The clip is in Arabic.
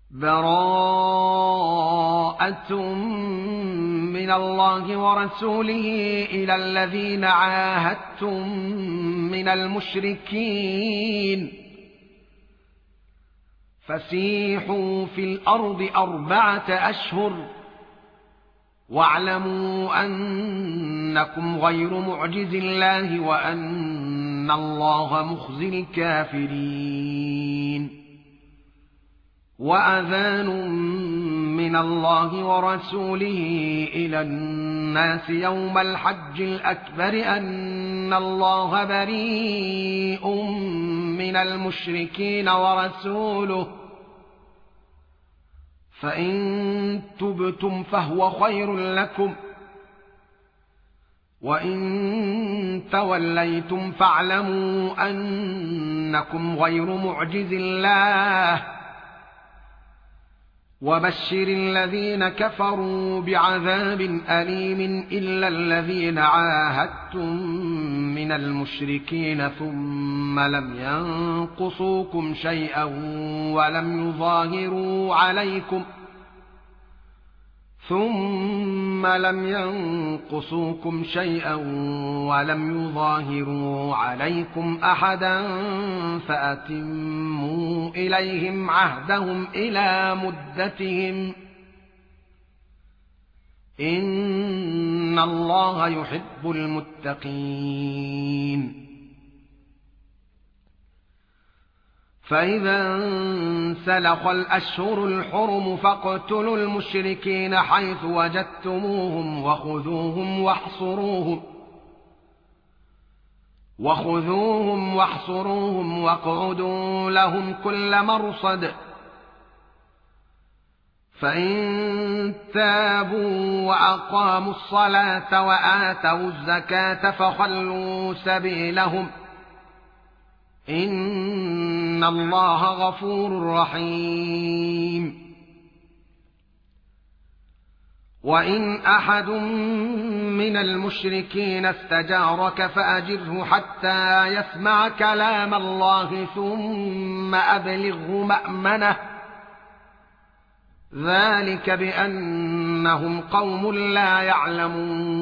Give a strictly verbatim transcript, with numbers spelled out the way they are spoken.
براءة من الله ورسوله إلى الذين عاهدتم من المشركين فسيحوا في الأرض أربعة أشهر واعلموا أنكم غير معجز الله وأن الله مخزي الكافرين. وأذان من الله ورسوله إلى الناس يوم الحج الأكبر أن الله بريء من المشركين ورسوله فإن تبتم فهو خير لكم وإن توليتم فاعلموا أنكم غير معجز الله وبشر الذين كفروا بعذاب أليم إلا الذين عاهدتم من المشركين ثم لم ينقصوكم شيئا ولم يظاهروا عليكم ثم لم ينقصوكم شيئا ولم يظاهروا عليكم أحدا فأتموا إليهم عهدهم إلى مدتهم إن الله يحب المتقين. فإذا انسلخ الأشهر الحرم فاقتلوا المشركين حيث وجدتموهم وخذوهم واحصروهم وخذوهم واحصروهم واقعدوا لهم كل مرصد فإن تابوا وأقاموا الصلاة وآتوا الزكاة فخلوا سبيلهم إن الله غفور رحيم. وإن أحد من المشركين استجارك فأجره حتى يسمع كلام الله ثم أبلغه مأمنه ذلك بأنهم قوم لا يعلمون.